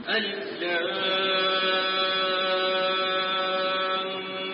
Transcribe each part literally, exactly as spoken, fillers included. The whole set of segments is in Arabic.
ألف لام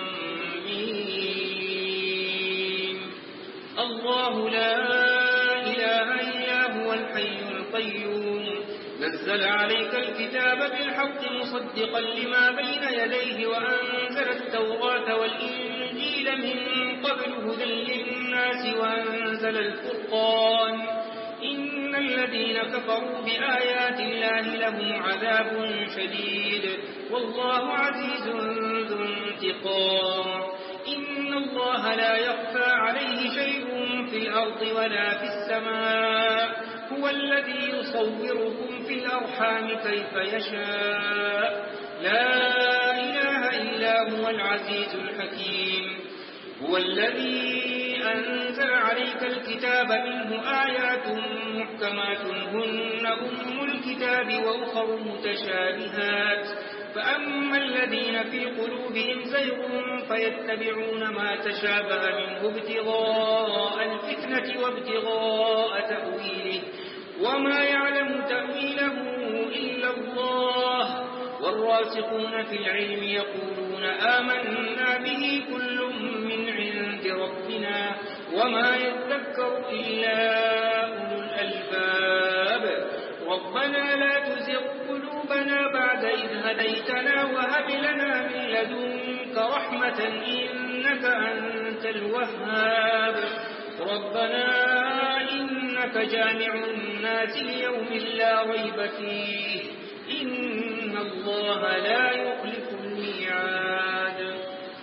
ميم. الله لا إله إلا هو الحي القيوم نزل عليك الكتاب بالحق مصدقا لما بين يديه وأنزل التوراة والإنجيل من قبل هدى للناس وأنزل الفرقان إن الذين كفروا بآيات الله لهم عذاب شديد والله عزيز ذو انتقام. إن الله لا يخفى عليه شيء في الأرض ولا في السماء هو الذي يصوركم في الأرحام كيف يشاء لا إله إلا هو العزيز الحكيم. هو الذي أنزل عليك الكتاب منه آيات محكمات هن أم الكتاب وأخر متشابهات فأما الذين في قلوبهم زيغ فيتبعون ما تشابه منه ابتغاء الفتنة وابتغاء تأويله وما يعلم تأويله إلا الله والراسخون في العلم يقولون آمنا به كل من عند ربنا وما يذكر إلا أولو الألباب. ربنا لا تزغ قلوبنا بعد إذ هديتنا وهب لنا من لدنك رحمة إنك أنت الوهاب. ربنا إنك جامع الناس ليوم لا ريب فيه إن الله لا يخلف الميعاد.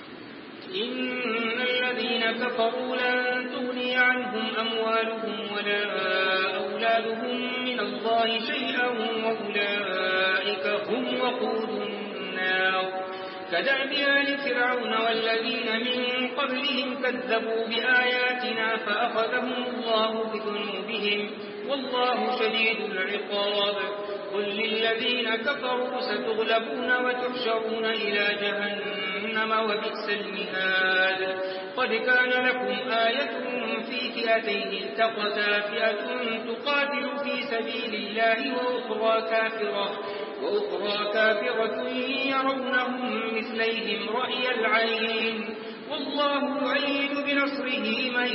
إن الذين كفروا لن تغني عنهم أموالهم ولا أولادهم من الله شيئا وأولئك هم وقود النار. كدأب آل فرعون والذين من قبلهم كذبوا بآياتنا فأخذهم الله بذنوبهم والله شديد العقاب. قل للذين كفروا ستغلبون وتحشرون إلى جهنم وبئس المهاد. قد كان لكم آية في فئتين التقتا فئة تقاتل في سبيل الله وأخرى كافرة وأخرى كافرة يرونهم مثليهم رأي العين والله يؤيد بنصره من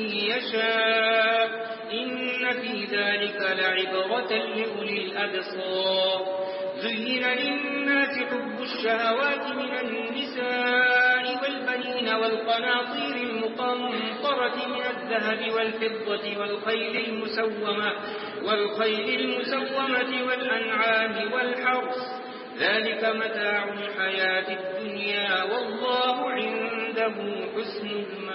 يشاء إن في ذلك لعبرة لأولي الأبصار. زين للناس حب الشهوات من النساء والبنين والقناطير المقنطرة من الذهب والفضة والخيل المسومة والخيل المسومة والأنعام والحرث ذلك متاع الحياة الدنيا والله عنده حسن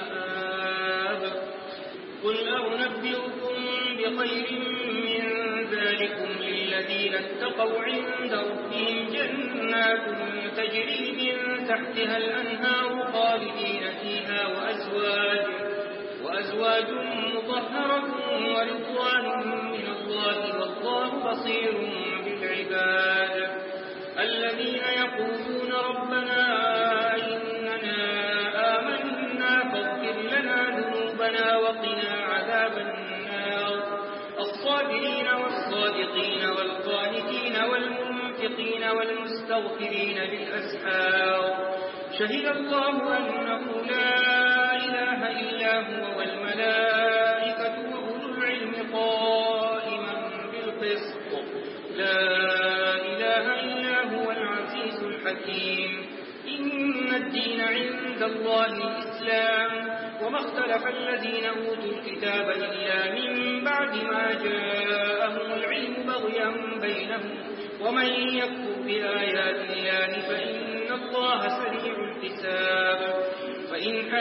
المآب. قل أنبئكم بخير من ذلكم للذين اتقوا عند ربهم جنات تجري من تحتها الأنهار خالدين فيها وأزواج, وأزواج مطهرة ورضوان من الله والله بصير بالعباد. الذين يقولون ربنا إننا آمنا فاغفر لنا ذنوبنا وقنا عذاب النار. الصابرين والصادقين والقانتين والمنفقين والمستغفرين بالأسحار. شهد الله أنه لا إله إلا هو والملائكة وأولو العلم قائما بالقسط لا إله إلا هو العزيز الحكيم. إن الدين عند الله الإسلام وما اختلف الذين أوتوا الكتاب إلا من بعد ما جاءهم العلم بغيا بينهم ومن يكفر بآيات الله فإن الله سريع الحساب. فإن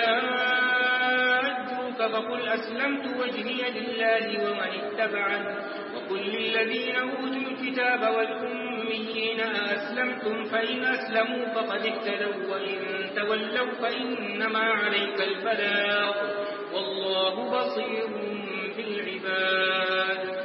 حاجوك فقل أسلمت وجهي لله ومن اتبعني وقل للذين أوتوا الكتاب والأميين أسلمتم فإن أسلموا فقد اهتدوا وإن تولوا فإنما عليك البلاغ والله بصير بالعباد.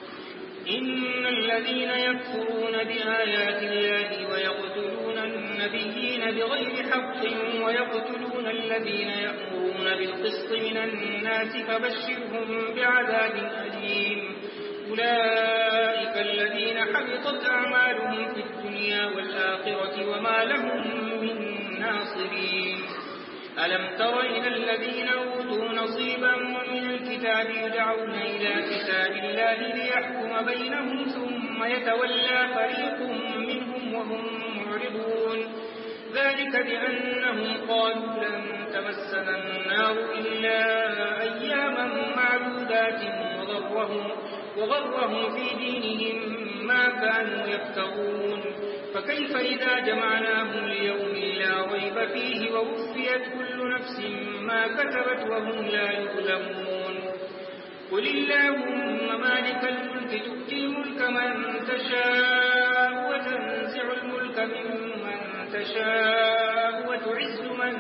إن الذين يكفرون بآيات الله ويقتلون النبيين بغير حق ويقتلون الذين يأمرون بالقسط من الناس فبشرهم بعذاب أليم. أولئك الذين حبطت أعمالهم في الدنيا والآخرة وما لهم من ناصرين. ألم تر إلى الذين أوتوا نصيبا من الكتاب يدعون إلى كتاب الله ليحكم بينهم ثم يتولى فريق منهم وهم معرضون. ذلك بأنهم قالوا لن تمسنا النار إلا أياما معدودات وغرهم, وغرهم في دينهم ما كانوا يفترون. فكيف إذا جمعناهم ليوم لا ريب فيه ووفيت كل نفس ما كسبت وهم لا يظلمون. قل اللهم مالك الملك تؤتي الملك من تشاء وتنزع الملك ممن تشاء وتعز من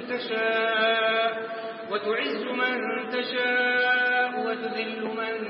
تشاء وتعز من تشاء وتذل من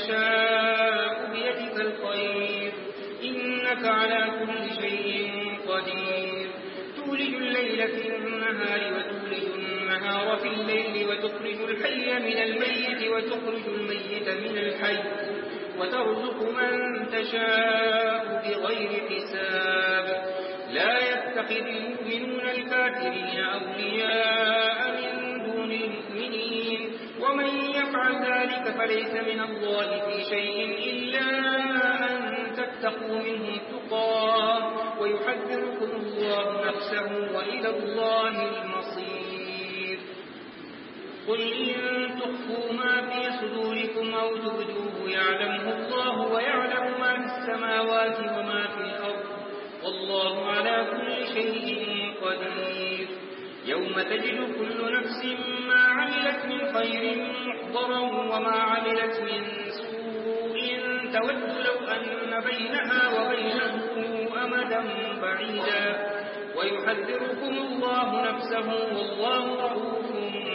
تشاء بيدك الخير إنك على كل شيء قدير. تولج الليل في النهار وتولج النهار في الليل وتخرج الحي من الميت وتخرج الميت من الحي وترزق من تشاء بغير حساب. لا يتخذ المؤمنون الكافرين أولياء من دون المؤمنين ومن يفعل ذلك فليس من الله في شيء إلا أن تتقوا منهم تقاه ويحذركم الله نفسه وإلى الله المصير. قل إن تخفوا ما في صدوركم أو تبدوه يعلمه الله ويعلم ما في السماوات وما في الأرض والله على كل شيء قدير. يوم تجد كل نفس ما عملت من خير محضرا وما عملت من سوء تود لو أن بينها وبينه أمدا بعيدا ويحذركم الله نفسه والله رؤوف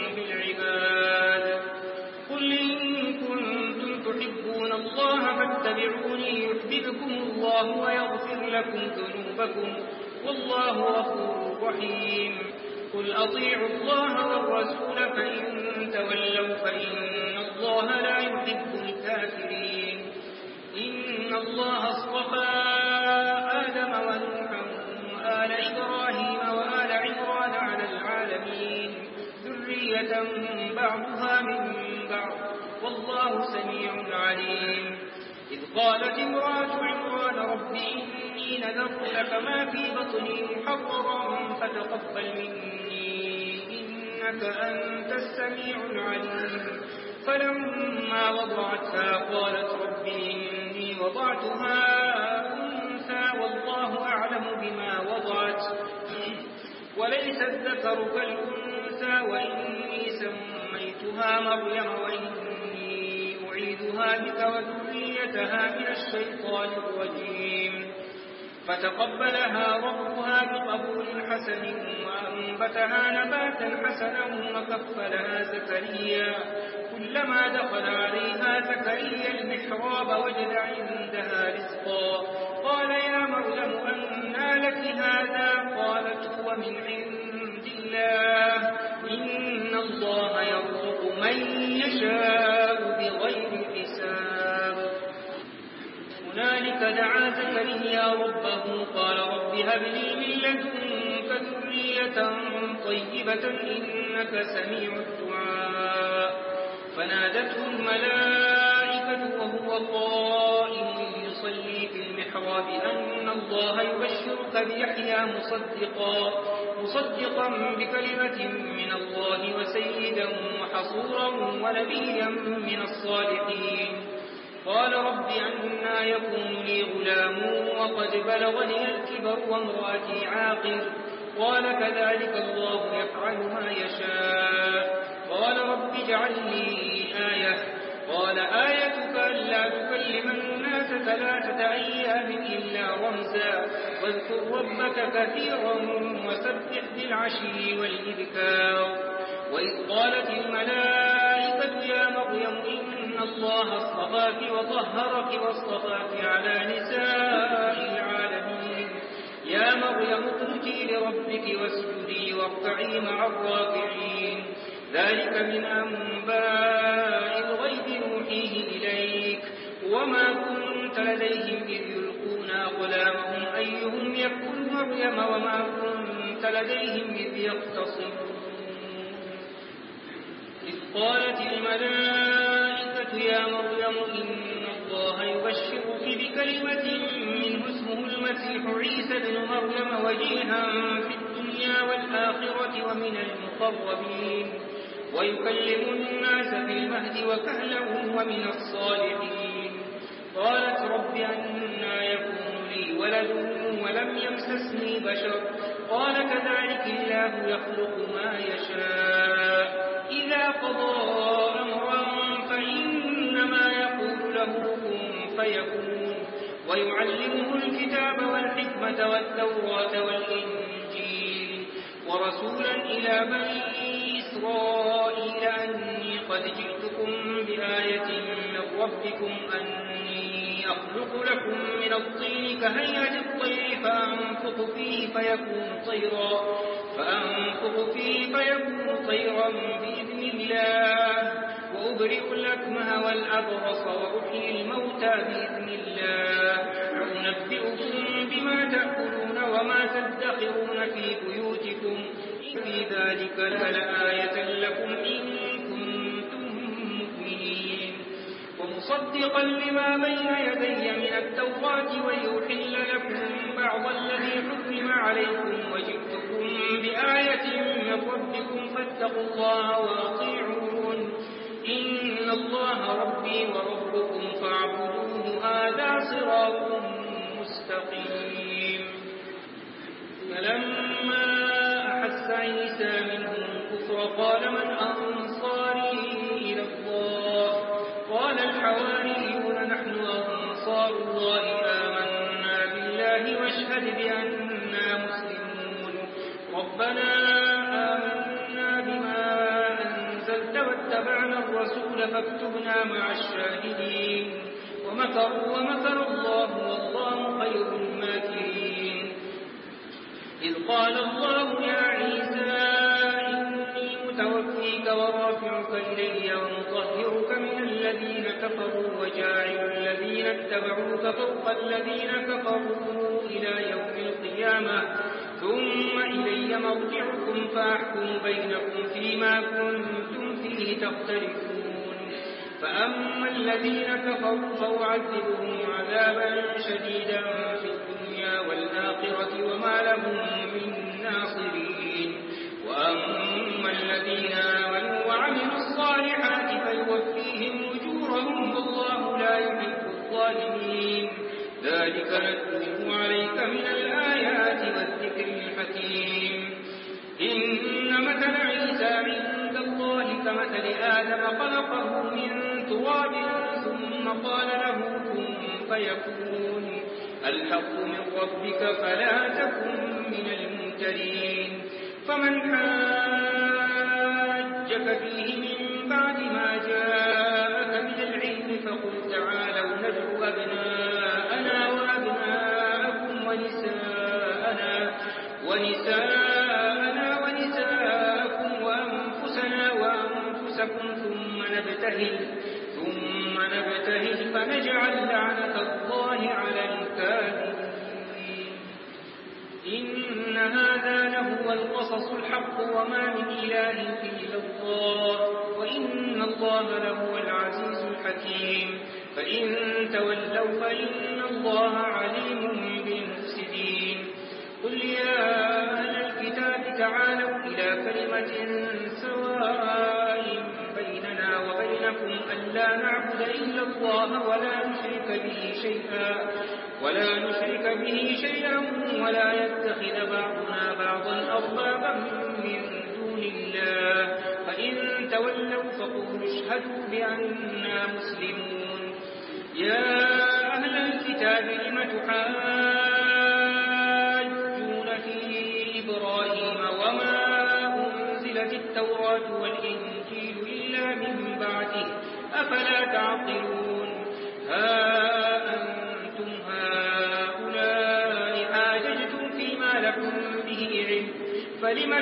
بالعباد. قل إن كنتم تحبون الله فاتبعوني يحببكم الله ويغفر لكم ذنوبكم والله غفور رحيم. قل أطيعوا الله والرسول فإن تولوا فإن الله لا يحب الكافرين. إن الله اصطفى آدم ونوحا وآل إبراهيم وآل عمران على العالمين ذرية بعضها من بعض والله سميع عليم. إذ قالت امرأة عمران رب إني نذرت لك ما في بطني محررا فتقبل مني إنك أنت السميع العليم. فلما وضعتها قالت رب إني وضعتها أنثى والله أعلم بما وضعت وليس الذكر كالأنثى وإني سميتها مريم وإني أعيذها بك وذريتها من الشيطان الرجيم. فتقبلها ربها بقبول حسن وأنبتها نباتا حسنا وكفلها زكريا. كلما دخل عليها زكريا المحراب وجد عندها رزقا قال يا مريم أنى لك هذا قالت هو من عند الله إن الله يرزق من يشاء بغير حساب. هنالك دعا زكريا ربه قال رب هب لي من لدنك ذرية طيبة إنك سميع الدعاء. فنادته الملائكة وهو قائم يصلي في المحراب أن الله يبشرك بيحيى مصدقا مصدقا بكلمة من الله وسيدا وحصورا ونبيا من الصالحين. قال رب أنى يكون لي غلام وقد بلغني الكبر وامرأتي عاقر قال كذلك الله يفعل ما يشاء. قال رب اجعل لي آية قال آيتك ألا تكلم الناس ثلاثة أيام إلا رمزا واذكر ربك كثيرا وسبح بالعشي والإذكار. وإذ قالت الملائكة يا مريم إن الله اصطفاك وطهرك واصطفاك على نساء العالمين. يا مريم اقنتي لربك واسجدي واركعي مع الراكعين. ذلك من أنباء الغيب نوحيه إليك وما كنت لديهم إذ مريم وما كنت لديهم إذ يختصمون إذ قالت الملائكة يا مريم إن الله يبشرك بكلمة منه اسمه المسيح عيسى بن مريم وجيها في الدنيا والآخرة ومن المقربين ويكلم الناس في المهد وكهلا ومن الصالحين. قالت رب أنى يكون لي ولد ولم يمسسني بشر قال كذلك الله يخلق ما يشاء إذا قضى أمرا فإنما يقول له كن فيكون ويعلمه الكتاب والحكمة والتوراة والإنجيل ورسولا إلى بني إسرائيل أني قد جئتكم بآية من ربكم أني أخلق لكم من الطين كهيئة الطير فأنفخ فيه فيكون طيرا فأنفخ فيه فيكون طيرا بإذن الله وأبرئ الأكمه والأبرص وأحيي الموتى بإذن الله وأنبئكم بما تأكلون وما تدخرون في بيوتكم في ذلك لآية لكم إن كنتم مؤمنين ومصدقا لما بين يدي من التوراة ويحل لكم بعض الذي حكم عليكم وجئتكم بآية من ربكم فاتقوا الله وأطيعون إن الله ربي وربكم فاعبدوه هذا صراط مستقيم. فلما أحس عيسى منهم الكفر قال من أنصاري إلى الله قال الحواريون نحن أنصار الله آمنا بالله واشهد بأننا مسلمون ربنا آمنا بما أنزلت واتبعنا الرسول فاكتبنا مع الشاهدين ومكروا ومكر الله والله خير الماكرين. إذ قال الله يا عيسى إني متوفيك ورافعك إلي ومطهرك من الذين كفروا وجاعل الذين اتبعوك فوق الذين كفروا إلى يوم القيامة ثم إلي مرجعكم فأحكم بينكم فيما كنتم فيه تختلفون فأما الذين كفروا فأعذبهم عذابا شديدا في الدنيا والآخرة وما لهم من ناصرين وأما الذين آمنوا وعملوا الصالحات فيوفيهم أجورهم والله لا يحب الظالمين. ذلك نتلوه عليك من الآيات والذكر الحكيم. إن مثل عيسى عند الله كمثل آدم خلقه من تراب ثم قال له كن فيكون الحق من ربك فلا تكن من الممترين. فمن حاجك فيه من بعد ما جاءك من العلم فقل تعالوا ندعو أبناءنا وأبناءكم ونساءنا ونساءنا ونساءكم وأنفسنا وأنفسكم ثم نبتهل ثم نبتهل فنجعل لعنة الله على الكاذبين. إن هذا لهو القصص الحق وما من إله إلا الله وإن الله لهو العزيز الحكيم. فإن تولوا فإن الله عليم بالمفسدين. قل يا أهل الكتاب تعالوا إلى كلمة سواء بيننا وبينكم ألا نعبد إلا الله ولا نشرك به شيئا ولا نشرك به شيئا ولا يتخذ بعضنا بعضا أربابا من دون الله فإن تولوا فقولوا اشهدوا بأننا مسلمون. يا أهل الكتاب لم تحاجون في إبراهيم وما أنزلت التوراة والإنجيل إلا من بعده أفلا تعقلون. ها أنتم هؤلاء حاججتم فيما لكم به علم فلم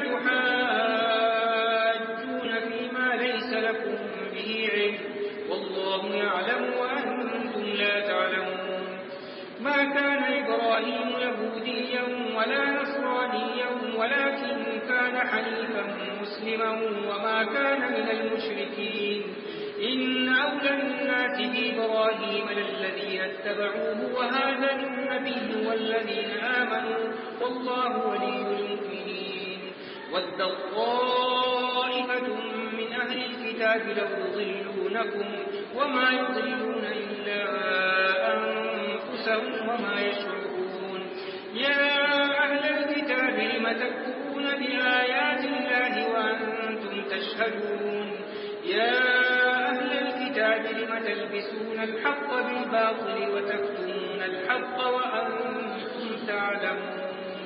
تحاجون فيما ليس لكم به علم والله يعلم وأنتم لا تعلمون. ما كان إبراهيم إبراهيم يهوديا ولا نصرانيا ولكن كان حنيفا مسلما وما كان من المشركين إن أولى الناس بإبراهيم للذين اتبعوه وهذا النبي والذين آمنوا والله ولي المؤمنين. ود طائفة من أهل الكتاب لو يضلونكم وما يضلون إلا أنفسهم وما يشعرون. يا أهل الكتاب لم تكفرون بآيات الله وأنتم تشهدون. يا أهل الكتاب لم تلبسون الحق بالباطل وتكتمون الحق وأنتم تعلمون.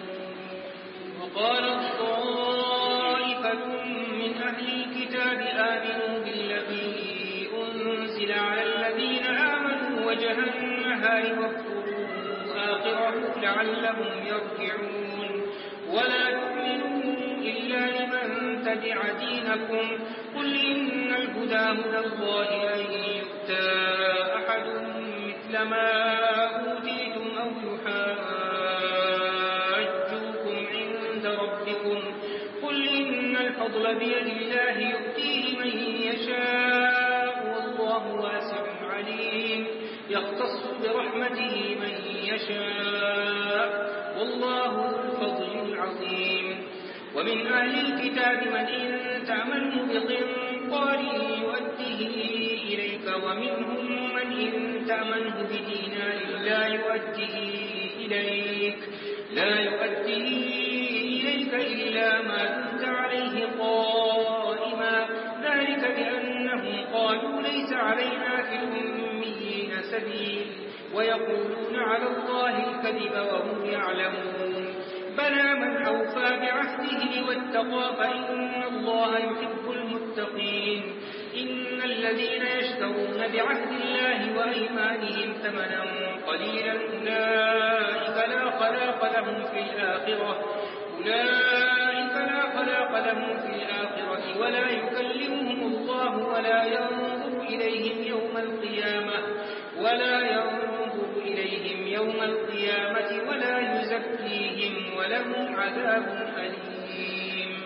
وقالت طائفة من أهل الكتاب آمنوا بالذي أنزل على الذين آمنوا وجه النهار واكفروا آخره لعلهم يرجعون. ولا تؤمنوا إلا لمن تبع دينكم قل إن الهدى هدى الله أن يؤتى أحد مثل ما أوتيتم أو يحاجوكم عند ربكم قل إن الفضل بيد الله يؤتيه من يشاء والله واسع عليم يختص برحمته من يشاء والله ذو الفضل العظيم. ومن أهل الكتاب من إن تأمنه بقنطار يؤديه إليك ومنهم من إن تأمنه بدينار لا يؤديه إليك لا يؤديه إليك إلا ما دمت عليه قائما ذلك بأنهم قالوا ليس علينا في الأميين سبيل ويقولون على الله الكذب وهم يعلمون. بلى من أوفى بعهده واتقى فإن الله يحب المتقين. إن الذين يشترون بعهد الله وأيمانهم ثمنا قليلا أولئك لا خلاق لهم في الآخرة أولئك لا خلاق لهم في الآخرة ولا يكلمهم الله ولا ينظر إليهم يوم القيامة ولا ينظر إليهم يوم القيامة ولا يزكيهم ولهم عذاب أليم.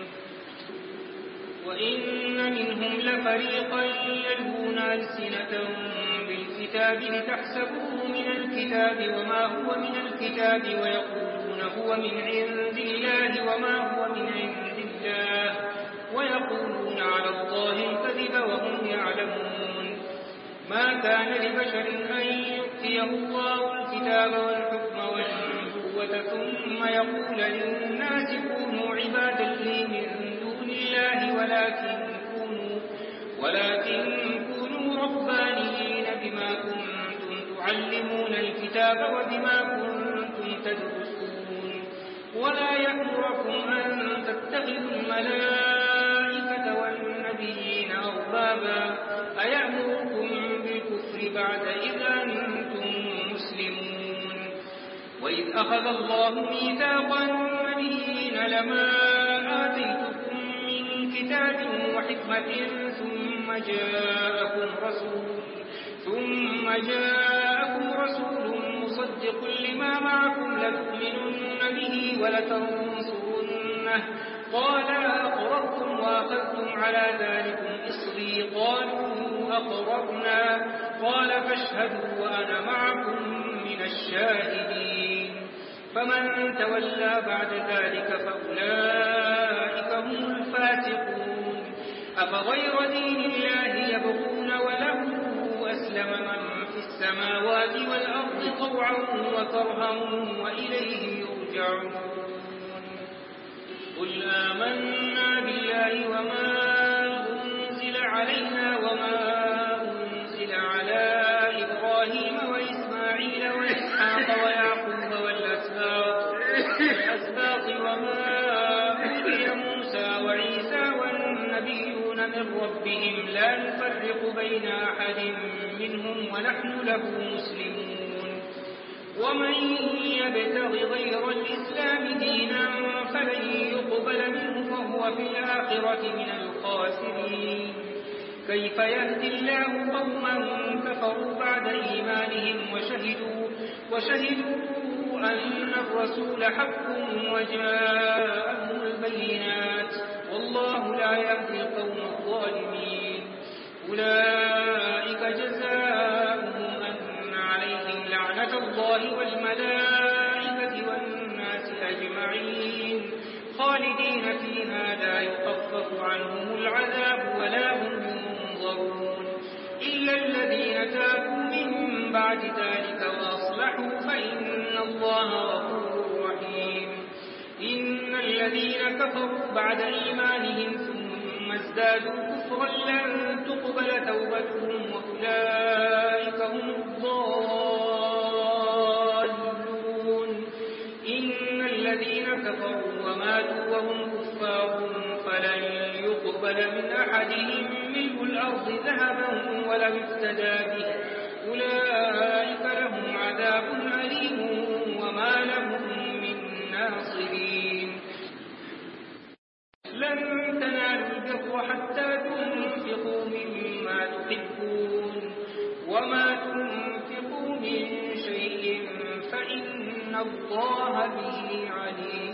وإن منهم لفريقا يلهون ألسنتهم بالكتاب لتحسبوه من الكتاب وما هو من الكتاب ويقولون هو من عند الله وما هو من عند الله ويقولون على الله الكذب وهم يعلمون. ما كان لبشر أن يؤتيه الله الكتاب والحكم والنبوة ثم يقول للناس كونوا عبادا لي من دون الله ولكن كونوا, ولكن كونوا ربانيين بما كنتم تعلمون الكتاب وبما كنتم تدرسون. ولا يأمركم أن تتخذوا الملائكة والنبيين أربابا أيأمركم بالكفر بعد إذ أنتم مسلمون. وإذ أخذ الله ميثاق النبيين لما آتيتكم من كتاب وحكمة ثم جاءكم رسول ثم جاءكم رسول مصدق لما معكم لتؤمنن به ولتنصرنه قال أقررتم وأخذتم على ذلكم إصري قالوا أقررنا قال فاشهدوا وأنا معكم من الشاهدين. فمن تولى بعد ذلك فأولئك هم الفاسقون. أفغير دين الله يبغون وله أسلم من في السماوات والأرض طوعا وكرها وإليه يرجعون. قل آمنا بالله وما أنزل علينا وما أنزل على إبراهيم وإسماعيل وإسحاق ويعقوب والأسباط وما أوتي موسى وعيسى والنبيون من ربهم لا نفرق بين أحد منهم ونحن له مسلمون. ومن يبتغ غير الإسلام دينا فلن يقبل منه وهو في الآخرة من الخاسرين. كيف يهدي الله قوما كفروا بعد إيمانهم وشهدوا, وشهدوا أن الرسول حق وجاءهم البينات والله لا يهدي القوم الظالمين. أولئك جزاؤهم أن عليهم لعنة الله والملائكة والناس أجمعين خالدين فيها لا يخفف عنهم العذاب ولا هم ينظرون إلا الذين تابوا من بعد ذلك وأصلحوا فإن الله غفور رحيم. إن الذين كفروا بعد إيمانهم ثم ازدادوا كفرا لن تقبل توبتهم وأولئك هم الضالون. إن الذين كفروا وماتوا وهم كفار فلن يقبل من أحدهم ملء الأرض ذهبا ولو افتدى به أولئك لهم عذاب أليم وما لهم من ناصرين. لن تنالوا البر حتى تنفقوا مما تحبون وما تنفقوا من شيء فإن الله به عليم.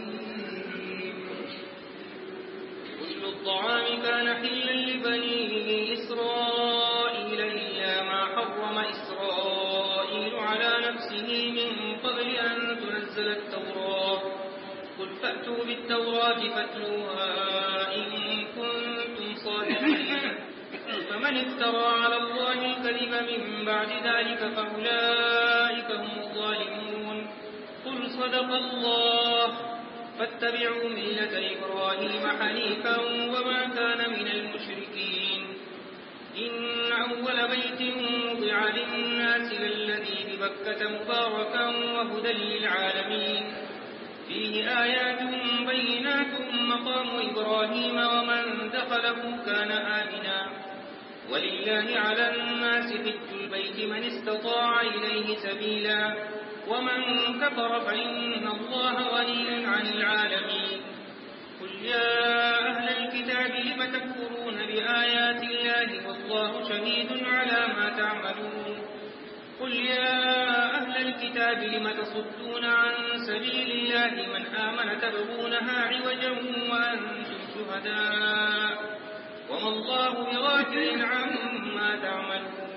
كل الطعام كان حلا لبني إسرائيل إلا ما حرم إسرائيل على نفسه من قبل أن تنزل التوراة. قل فأتوا بالتوراة فاتلوها إن كنتم صادقين. فمن افترى على الله الكذب من بعد ذلك فأولئك هم الظالمون. قل صدق الله فاتبعوا ملة إبراهيم حنيفا وما كان من المشركين. إن أول بيت وضع للناس للذي ببكة مباركا وهدى للعالمين فيه آيات بينات مقام إبراهيم ومن دخله كان آمنا ولله على الناس حج البيت من استطاع إليه سبيلا ومن كفر فإن الله غني عن العالمين. قل يا أهل الكتاب لم تكفرون بآيات الله والله شهيد على ما تعملون. قل يا أهل الكتاب لم تصدون عن سبيل الله من آمن تبغونها عوجا وأنتم شهداء وما الله بغافل عما تعملون.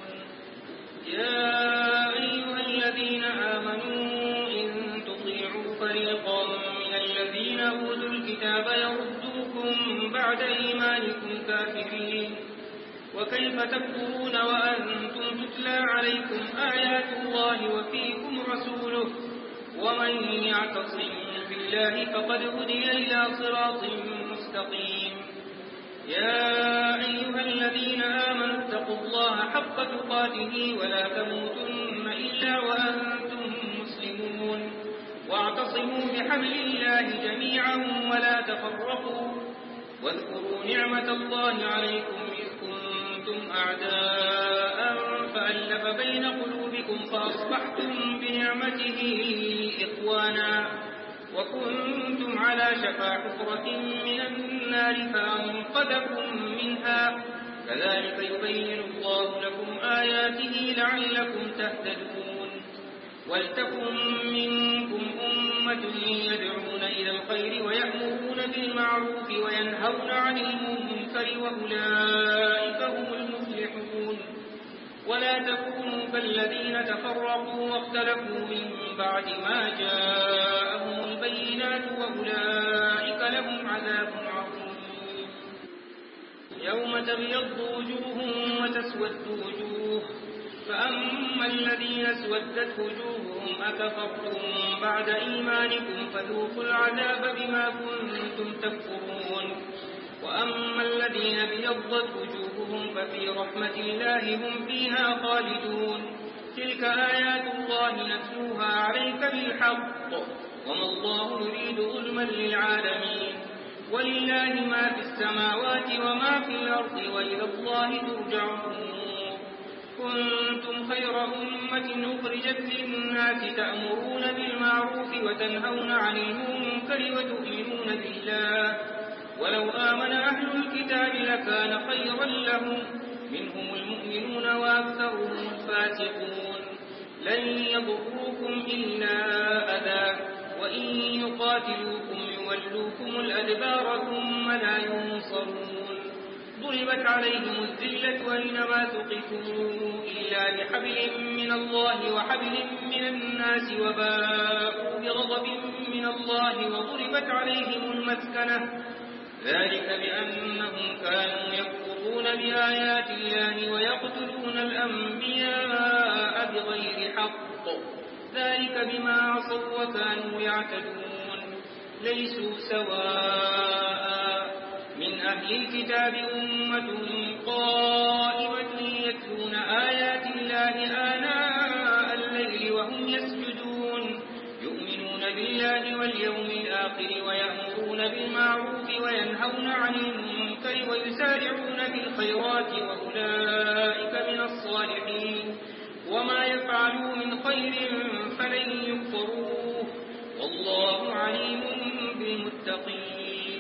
يا أيها الذين آمنوا إن تطيعوا فريقا من الذين أوتوا الكتاب يردوكم بعد إيمانكم كافرين. وكيف تكفرون وأنتم تتلى عليكم آيات الله وفيكم رسوله ومن يعتصم بالله فقد هدي إلى صراط مستقيم. يا أيها الذين آمنوا اتقوا الله حق تقاته ولا تموتن إلا وأنتم مسلمون واعتصموا بحبل الله جميعا ولا تفرقوا واذكروا نعمة الله عليكم إذ كنتم أعداء فألف بين قلوبكم فأصبحتم بنعمته إخوانا وكنتم على شفا حفرة من النار فأنقذكم منها كذلك يبين الله لكم آياته لعلكم تهتدون. ولتكن منكم أمة يدعون إلى الخير ويأمرون بالمعروف وينهون عن المنكر وأولئك هم المفلحون. ولا تكونوا كالذين تفرقوا واختلفوا من بعد ما جاءهم البينات وأولئك لهم عذاب عظيم. يوم تبيض وجوه وتسود وجوه فأما الذين اسودت وجوههم أكفرتم بعد إيمانكم فذوقوا العذاب بما كنتم تكفرون. وأما الذين ابيضت وجوههم ففي رحمة الله هم فيها خالدون. تلك آيات الله نتلوها عليك بالحق وما الله يريد ظلما للعالمين. ولله ما في السماوات وما في الأرض وإلى الله ترجع الأمور. كنتم خير أمة أخرجت للناس تأمرون بالمعروف وتنهون عن المنكر وتؤمنون بالله ولو آمن أهل الكتاب لكان خيرا لهم منهم المؤمنون وأكثرهم الفاسقون. لن يضروكم إلا أذى وإن يقاتلوكم يولوكم الأدبار ثم لا ينصرون ضربت عليهم الذلة أينما ثقفوا إلا بحبل من الله وحبل من الناس وباءوا بغضب من الله وضربت عليهم المسكنة ذلك بأنهم كانوا يكفرون بآيات الله ويقتلون الأنبياء بغير حق ذلك بما عصوا وكانوا يعتدون ليسوا سواء من أهل الكتاب أمة قائمة يتلون آيات الله آناء الليل وهم يسجدون يؤمنون بالله واليوم الآخر ويأمرون بالمعروف وينهون عن المنكر ويسارعون بالخيرات وأولئك من الصالحين وما يفعلوا من خير فلن يكفروه والله عليم بالمتقين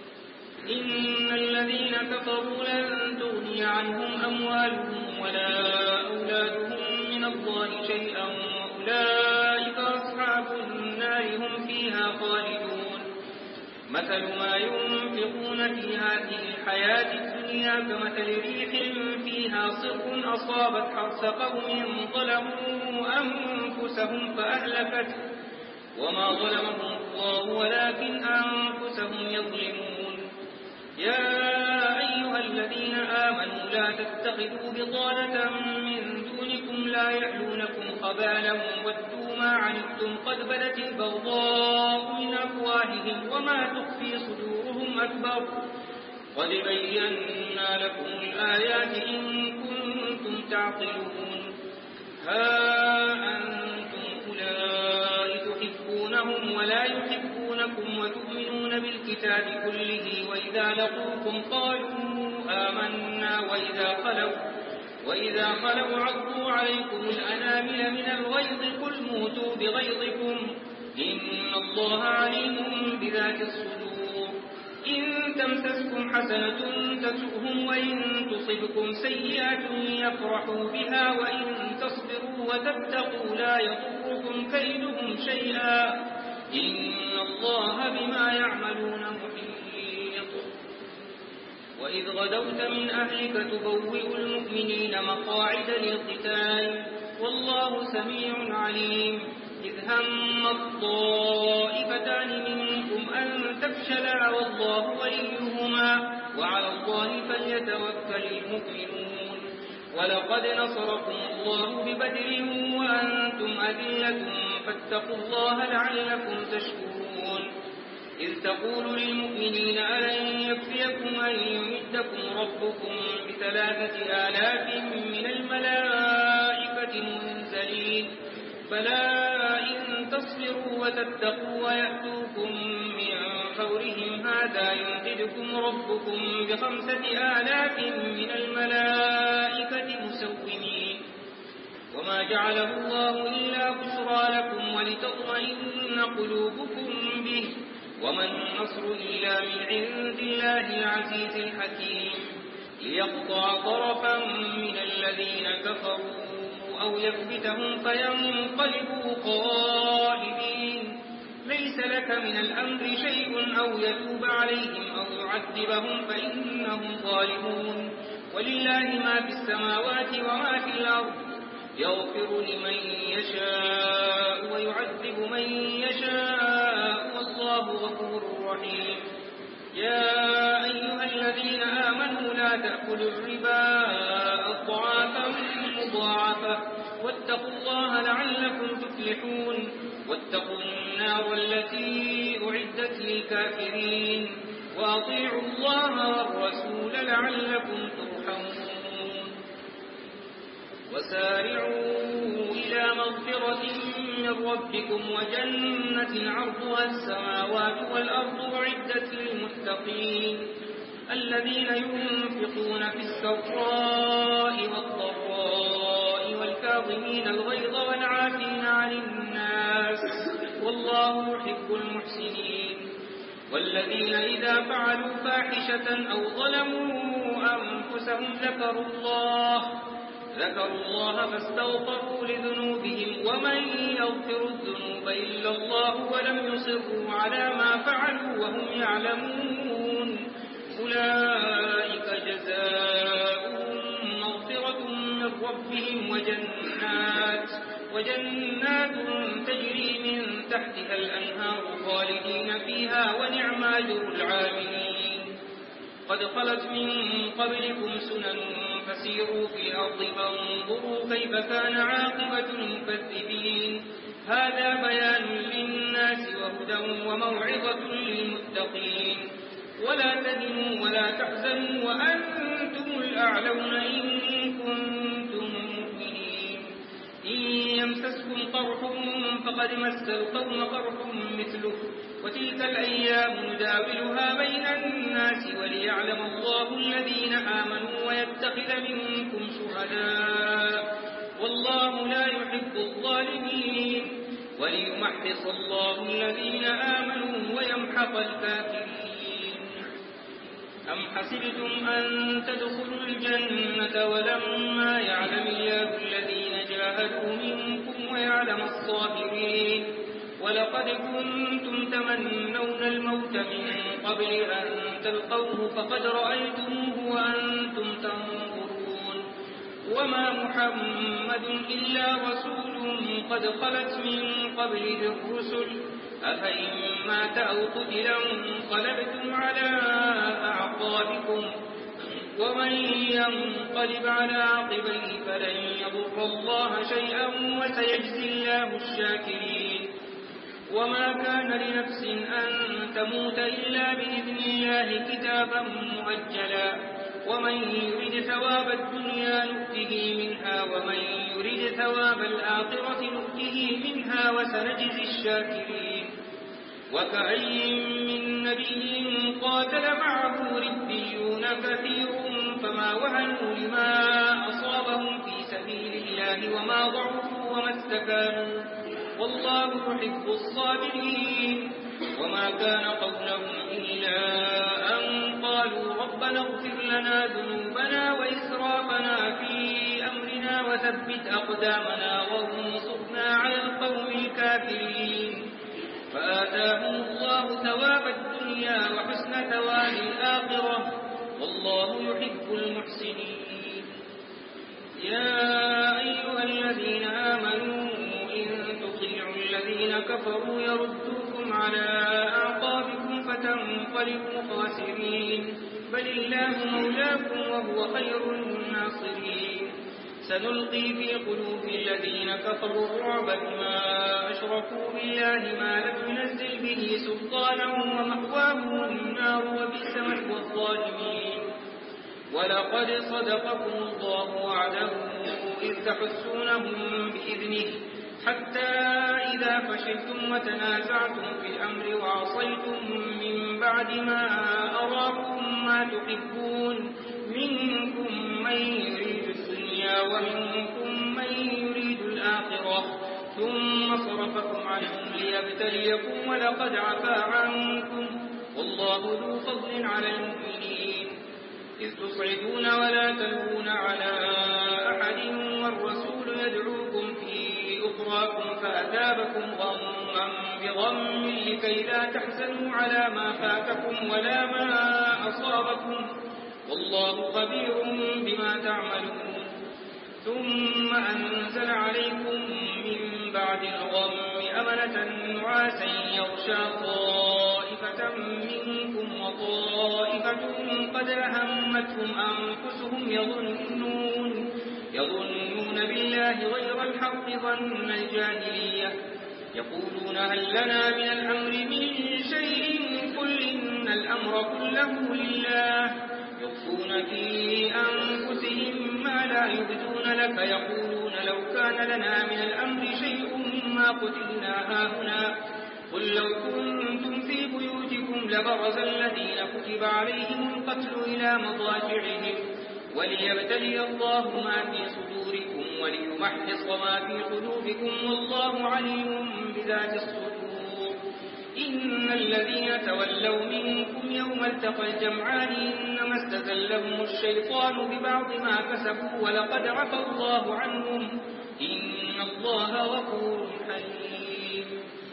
إن الذين كفروا لن تغني عنهم أموالهم ولا أولادهم من الله شيئا وأولئك أصحاب النار هم فيها خالدون مثل ما ينفقون في هذه الحياة الدنيا كمثل ريح فيها صر أصابت حرث قوم ظلموا أنفسهم فأهلكته وما ظلمهم الله ولكن أنفسهم يظلمون يا أيها الذين آمنوا لا تتخذوا بطانة من دونكم لا يعلونكم خبالا ودوا ما عنتم قد بدت البغضاء من أفواههم وما تخفي صدورهم أكبر قد بينا لكم الآيات إن كنتم تعقلون ها أنتم أولئك تحبونهم ولا يحبونكم وتؤمنون بالكتاب كله وإذا لقوكم قالوا آمنا وإذا خلوا وإذا خلوا عضوا عليكم الأنامل من الغيظ قل موتوا بغيظكم إن الله عليم بذات الصدور إن تمسسكم حسنة تسؤهم وإن تصبكم سيئة يفرحوا بها وإن تصبروا وتتقوا لا يضركم كيدهم شيئا إن الله بما يعملون محيط وإذ غدوت من أهلك تبوئ المؤمنين مقاعد للقتال والله سميع عليم إذ هم الطائفتان منكم أن تفشلا والله وليهما وعلى الله فليتوكل المؤمنون ولقد نصركم الله ببدر وأنتم أذلة فاتقوا الله لعلكم تشكرون إذ تقول للمؤمنين ألن يكفيكم أن يمدكم ربكم بثلاثة آلاف من الملائكة منزلين فلا إن تصبروا وتتقوا ويأتوكم من فورهم هذا يمددكم ربكم بخمسة آلاف من الملائكة مسومين وما جعله الله إلا بشرى لكم ولتطمئن قلوبكم به وما النصر إلا من عند الله العزيز الحكيم ليقطع طرفا من الذين كفروا أو يكبتهم فينقلبوا خائبين ليس لك من الأمر شيء أو يتوب عليهم أو يعذبهم فإنهم ظالمون ولله ما في السماوات وما في الأرض يغفر لمن يشاء ويعذب من يشاء والله غفور رحيم يا أيها الذين آمنوا لا تأكلوا الربا أضعافا مضاعفة واتقوا الله لعلكم تفلحون واتقوا النار التي أعدت للكافرين وأطيعوا الله والرسول لعلكم ترحمون وسارعوا إلى مغفرة من ربكم وجنة عرضها السماوات والأرض أعدت للمتقين الذين ينفقون في السراء والضراء والكاظمين الغيظ والعافين عن الناس والله يحب المحسنين والذين إذا فعلوا فاحشة أو ظلموا أنفسهم ذكروا الله ذكروا الله فاستغفروا لذنوبهم ومن يغفر الذنوب إلا الله ولم يصروا على ما فعلوا وهم يعلمون أولئك جزاؤهم مغفرة من ربهم وجنات, وجنات تجري من تحتها الأنهار خالدين فيها ونعم أجر العاملين. قد خلت من قبلكم سنن فسيروا في الأرض فانظروا كيف كان عاقبة المكذبين. هذا بيان للناس وهدى وموعظة للمتقين. ولا تهنوا ولا تحزنوا وأنتم الأعلون إن كنتم مؤمنين. إن يمسسكم قرح فقد مس القوم قرح مثله وتلك الأيام نداولها بين الناس وليعلم الله الذين آمنوا ويتخذ منكم شهداء والله لا يحب الظالمين وليمحص الله الذين آمنوا ويمحق الكافرين. أم حسبتم أن تدخلوا الجنة ولما يعلم الله الذين جاهدوا منكم ويعلم الصابرين. ولقد كنتم تمنون الموت من قبل أن تلقوه فقد رأيتموه وأنتم تنظرون. وما محمد إلا رسول قد خلت من قبله الرسل أفإن مات أو قتلا انقلبتم على أعقابكم ومن ينقلب على عقبيه فلن يضر الله شيئا وسيجزي الله الشاكرين. وما كان لنفس أن تموت إلا بإذن الله كتابا مؤجلا ومن يريد ثواب الدنيا نؤته منها ومن يريد ثواب الآخرة نؤته منها وسنجزي الشاكرين. وكأي من نبي قاتل معه ربيون كثير فما وهنوا لما أصابهم في سبيل الله وما ضعفوا وما استكانوا والله يحب الصابرين. وما كان قولهم إلا أن قالوا ربنا اغفر لنا ذنوبنا وإسرافنا في أمرنا وثبت أقدامنا وانصرنا على القوم الكافرين. فآتاهم الله ثواب الدنيا وحسن ثواب الآخرة والله يحب المحسنين. يا أيها الذين آمنوا إن تطيعوا الذين كفروا يردوكم على أعقابكم فتنقلبوا خاسرين بل الله مولاكم وهو خير الناصرين. سنلقي في قلوب الذين كفروا الرعب بما أشركوا بالله ما لم ينزل به سلطانا ومأواهم النار وبئس مثوى الظالمين. ولقد صدقكم الله وعده إذ تحسونهم بإذنه حتى إذا فشلتم وتنازعتم في الأمر وعصيتم من بعد ما أراكم ما تحبون منكم من يريد الدنيا ومنكم من يريد الآخرة ثم صرفكم عنهم ليبتليكم ولقد عفا عنكم والله ذو فضل على المؤمنين. إذ تصعدون ولا تلوون على أحد والرسول يدعوكم في أخراكم فأثابكم غما بغم لكي لا تحزنوا على ما فاتكم ولا ما أصابكم والله خبير بما تعملون. ثم أنزل عليكم من بعد الغم أمنة نعاسا يغشى طائفة منكم وطائفة قد أهمتهم أنفسهم يظنون, يظنون بالله غير الحق ظن الجاهلية يقولون هل لنا من الأمر من شيء قل إن الأمر كله لله يخفون في أنفسهم ما لا يبدون لك يقولون لو كان لنا من الأمر شيء ما قتلنا هاهنا قل لو كنتم في بيوتكم لبرز الذين كتب عليهم القتل إلى مضاجعهم وليبتلي الله ما في صدوركم وليمحص ما في قلوبكم والله عليم بذات الصدور. إن الذين تولوا منكم يوم التقى الجمعان إنما استزلهم الشيطان ببعض ما كسبوا ولقد عفى الله عنهم إن الله غفور حليم.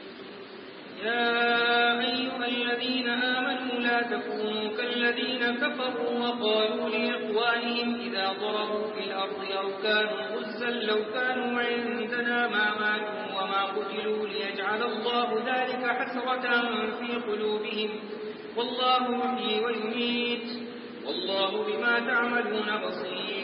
يا أيها الذين آمنوا لا تكونوا كالذين كفروا وقالوا لإخوانهم إذا ضربوا في الأرض أو كانوا غزا لو كانوا عندنا ما ماتوا وما قتلوا ليجعل الله ذلك حسرة في قلوبهم والله يحيي ويميت والله بما تعملون بصير.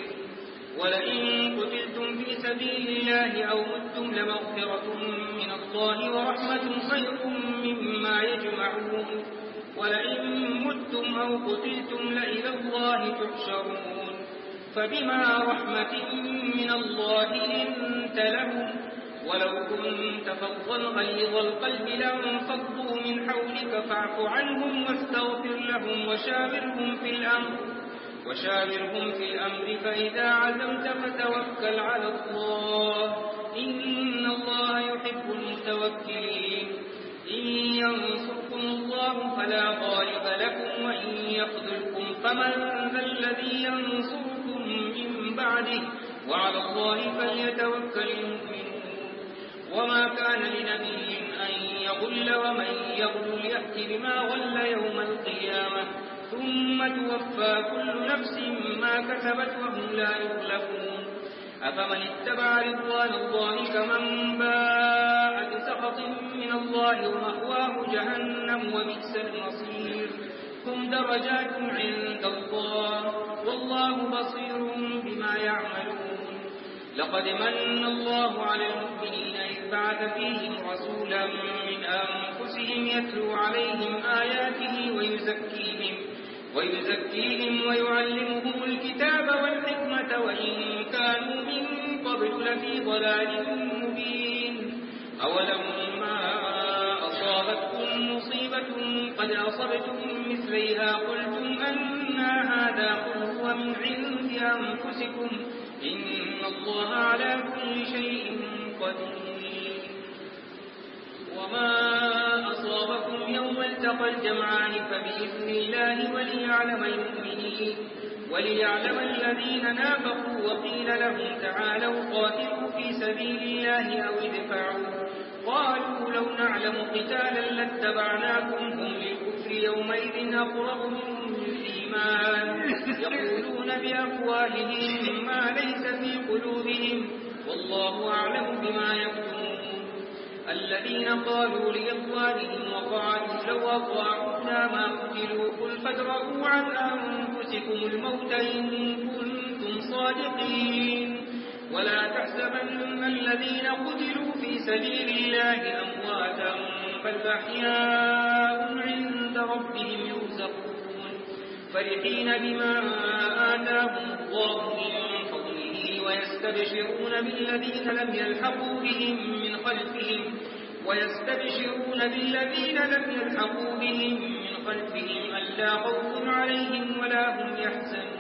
ولئن قتلتم في سبيل الله أو متم لمغفرة من الله ورحمة خير مما يجمعون. ولئن متم أو قتلتم لإلى الله تحشرون. فبما رحمة من الله لنت لهم ولو كنت فظا غليظ القلب لانفضوا من حولك فاعف عنهم واستغفر لهم وشاورهم في الأمر وشاورهم في الأمر فإذا عزمت فتوكل على الله إن الله يحب المتوكلين. إن ينصركم الله فلا غالب لكم وإن يخذلكم فمن ذا الذي ينصركم من بعده وعلى الله فليتوكل المؤمنون. وما كان لنبي أن يغل ومن يغل يأتي بما غل يوم القيامة ثم توفى كل نفس ما كسبت وهم لا يظلمون. أفمن اتبع رضوان الله كمن باء بسخط من الله ومأواه جهنم وبئس المصير. هم درجات عند الله والله بصير بما يعملون. لقد من الله على المؤمنين إذ بعث فيهم رسولا من أنفسهم يتلو عليهم آياته ويزكيهم ويزكيهم ويعلمهم الكتاب والحكمة وإن كانوا من قبل لفي ضلال مبين. أولما أصابتكم مصيبة قد أصبتم مثليها قلتم أنى هذا قل هو من عند أنفسكم إن الله على كل شيء قدير. وما أصابكم يوم التقى الجمعان فبإذن الله وليعلم المؤمنين وليعلم الذين نافقوا وقيل لهم تعالوا قاتلوا في سبيل الله أو ادفعوا قالوا لو نعلم قتالا لاتبعناكم هم للكفر يومئذ أقرب منهم للإيمان يقولون بأفواههم ما ليس في قلوبهم والله أعلم بما يكتمون. الذين قالوا لإخوانهم وقعدوا لو أطاعونا ما قتلوا قل فادرءوا عن أنفسكم الموت إن كنتم صادقين. ولا تحسبن الذين قتلوا في سبيل الله أمواتا بل أحياء عند ربهم يرزقون فرحين بما آتاهم الله من فضله ويستبشرون بالذين لم يلحقوا بهم من خلفهم ويستبشرون بالذين لم يلحقوا بهم من خلفهم ألا خوف عليهم ولا هم يحزنون.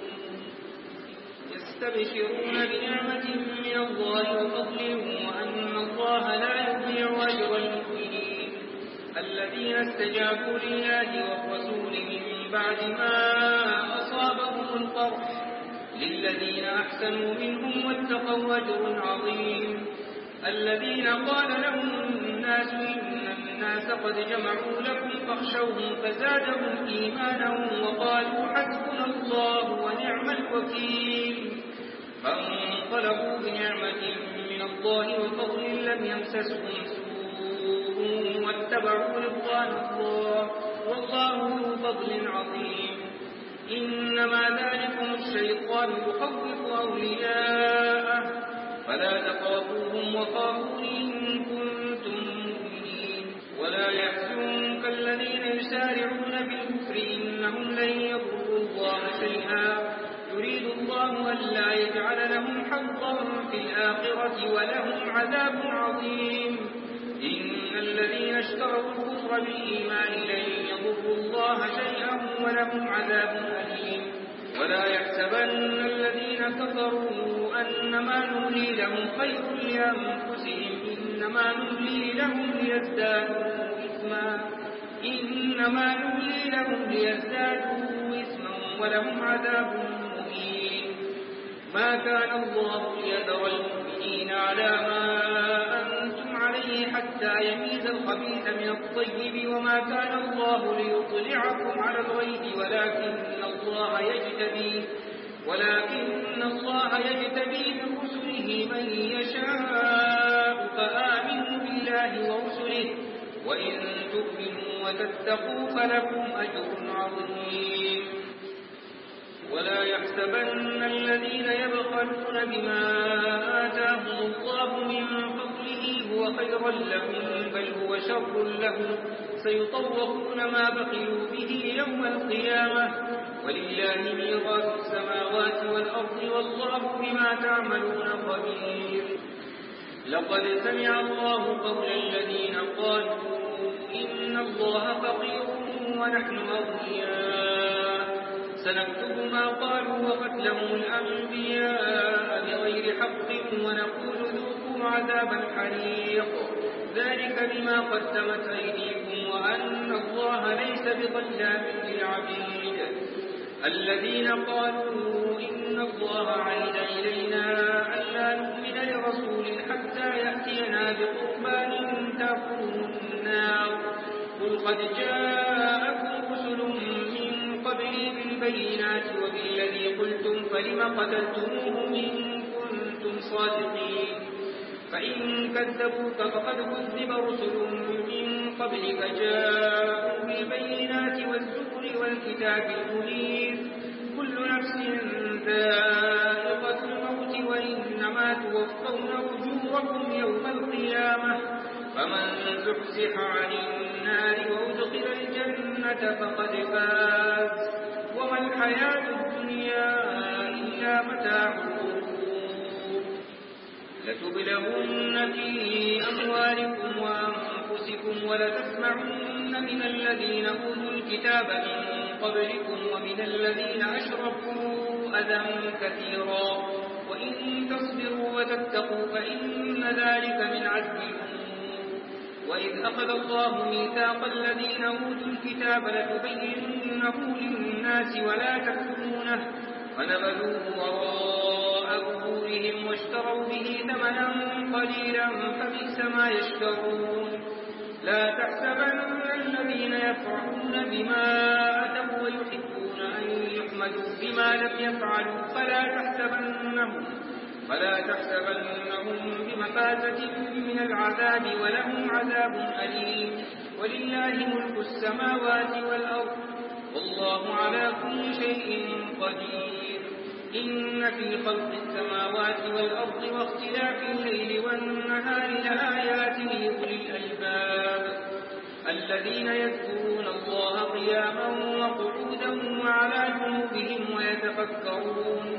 يستبشرون بنعمة من الله وفضل وأن الله لا يضيع أجر المؤمنين الذين استجابوا لله والرسول من بعد ما أصابهم القرح للذين أحسنوا منهم واتقوا أجر عظيم. الذين قال لهم الناس إن الناس قد جمعوا لكم فاخشوهم فزادهم إيمانا وقالوا حسبنا الله ونعم الوكيل. فانقلبوا بنعمة من الله وفضل لم يمسسهم سوء واتبعوا رضوان الله والله ذو فضل عظيم. إنما ذلكم الشيطان يخوف أولياءه فلا تخافوهم وخافون إن كنتم مؤمنين. ولا يحزنك الذين يسارعون بالكفر إنهم لن يضروا الله شيئا يريد الله ألا يجعل لهم حظا في الآخرة ولهم عذاب عظيم. إن الذين اشتروا الكفر بالإيمان لن يضروا الله شيئا ولهم عذاب أليم. ولا يحسبن الذين كفروا أنما نملي لهم خير لأنفسهم إنما نملي لهم ليزدادوا إثما إنما نملي لهم ليزدادوا إثما ولهم عذاب مهين. ما كان الله ليذر المؤمنين على ما أنتم عليه حتى يميز الخبيث من الطيب وما كان الله ليطلعكم على الغيب ولكن الله يجتبي ولكن الله يجتبي من رسله من يشاء فآمنوا بالله ورسله وإن تؤمنوا وتتقوا فلكم أجر عظيم. ولا يحسبن الذين يبخلون بما آتاهم الله من فضله هو خيرا لهم بل هو شر لهم سيطوقون ما بخلوا به يوم القيامة ولله ميراث السماوات والأرض والله بما تعملون خبير. لقد سمع الله قول الذين قالوا إن الله فقير ونحن أغنياء سنكتب ما قالوا وقتلهم الأنبياء بغير حق ونقول ذوقوا عذاب الحريق ذلك بما قدمت أيديكم وأن الله ليس بظلام للعبيد. الذين قالوا إن الله عهد إلينا ألا نؤمن لرسول حتى يأتينا بقربان تأكله النار قل قد جاءكم رسل من قبلي بالبينات وبالذي قلتم فلم قتلتموهم إن كنتم صادقين فإن كذبوك فقد كذب رسل من قبلك جاءوا بالبينات والزبر والكتاب المنير كل نفس ذائقة الموت وإنما توفون أجوركم يوم القيامة فمن زحزح عن النار وأدخل الجنة فقد فاز وما الحياة الدنيا إلا متاع الغرور. لتبلغن في أموالكم وأنفسكم ولتسمعن من الذين أوتوا الكتاب من قبلكم ومن الذين أشركوا أذى كثيرا وإن تصبروا وتتقوا فإن ذلك من عزم الأمور. وإذ أخذ الله ميثاق الذين أوتوا الكتاب لتبيننه للناس ولا تكتمونه فنبذوه وراء ظهورهم واشتروا به ثمنا قليلا فبئس ما يشترون. لا تحسبن الذين يفرحون بما أتوا ويحبون أن يحمدوا بما لم يفعلوا فلا تحسبنهم فلا تحسبنهم بمفازة من العذاب ولهم عذاب أليم. ولله ملك السماوات والأرض والله على كل شيء قدير. إن في خلق السماوات والأرض واختلاف الليل والنهار لآيات لأولي الألباب الذين يذكرون الله قياما وقعودا وعلى جنوبهم ويتفكرون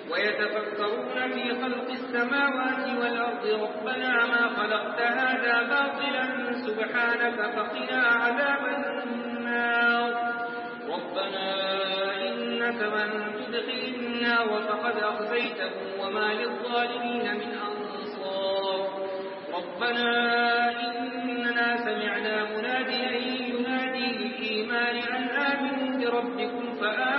ويتفكرون في خلق السماوات والأرض ربنا ما خلقت هذا باطلا سبحانك فقنا عذاب النار. ربنا إنك من تدخل النار فقد أخزيته وما للظالمين من أنصار. ربنا إننا سمعنا مناديا ينادي للإيمان أن آمنوا بربكم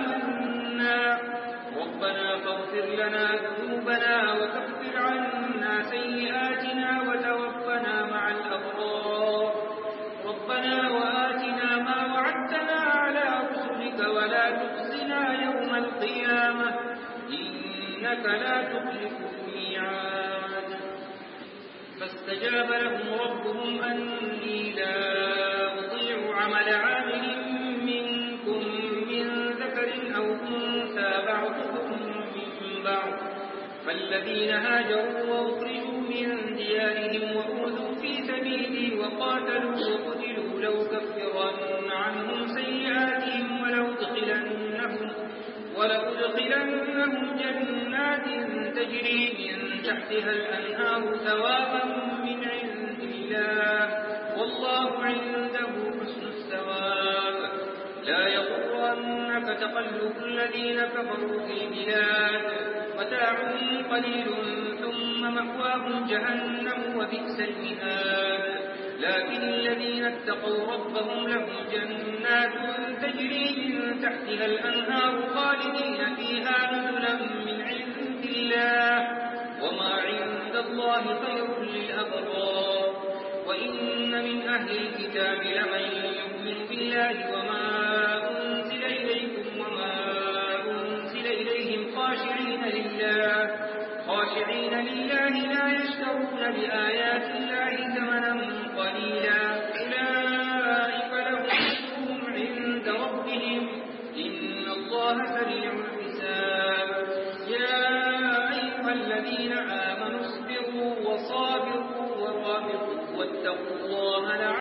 فآمنا ربنا فاغفر لنا ذنوبنا وكفر عنا سيئاتنا وتوفنا مع الأبرار. ربنا وآتنا ما وعدتنا على رسلك ولا تخزنا يوم القيامة إنك لا تخلف الميعاد. فاستجاب لهم ربهم أني لا أضيع عمل عامل منكم من ذكر أو أنثى بعضكم من بعض فالذين هاجروا وأخرجوا من ديارهم وأوذوا في سبيلي وقاتلوا وقتلوا لأكفرن عنهم سيئاتهم ولأدخلنهم ولأدخلنهم جنات تجري من تحتها الأنهار ثوابا من عند الله والله عنده حسن الثواب. لا يغرنك تقلب الذين كفروا في البلاد متاع قليل ثم مأواهم جهنم وبئس المهاد. لكن الذين الذين اتقوا ربهم لهم جنات تجري من تحتها الأنهار خالدين فيها نزلا من عند الله وما عند الله خير للأبرار. وإن من أهل الكتاب لمن يؤمن بالله وما أنزل إليكم وما أنزل إليهم خاشعين لله خاشعين لله لا يشترون بآيات الله ثمنا قليلا أولئك لهم أجرهم عند ربهم إن الله سريع الحساب. يا أيها الذين آمنوا اصبروا وصابروا ورابطوا واتقوا الله لعلكم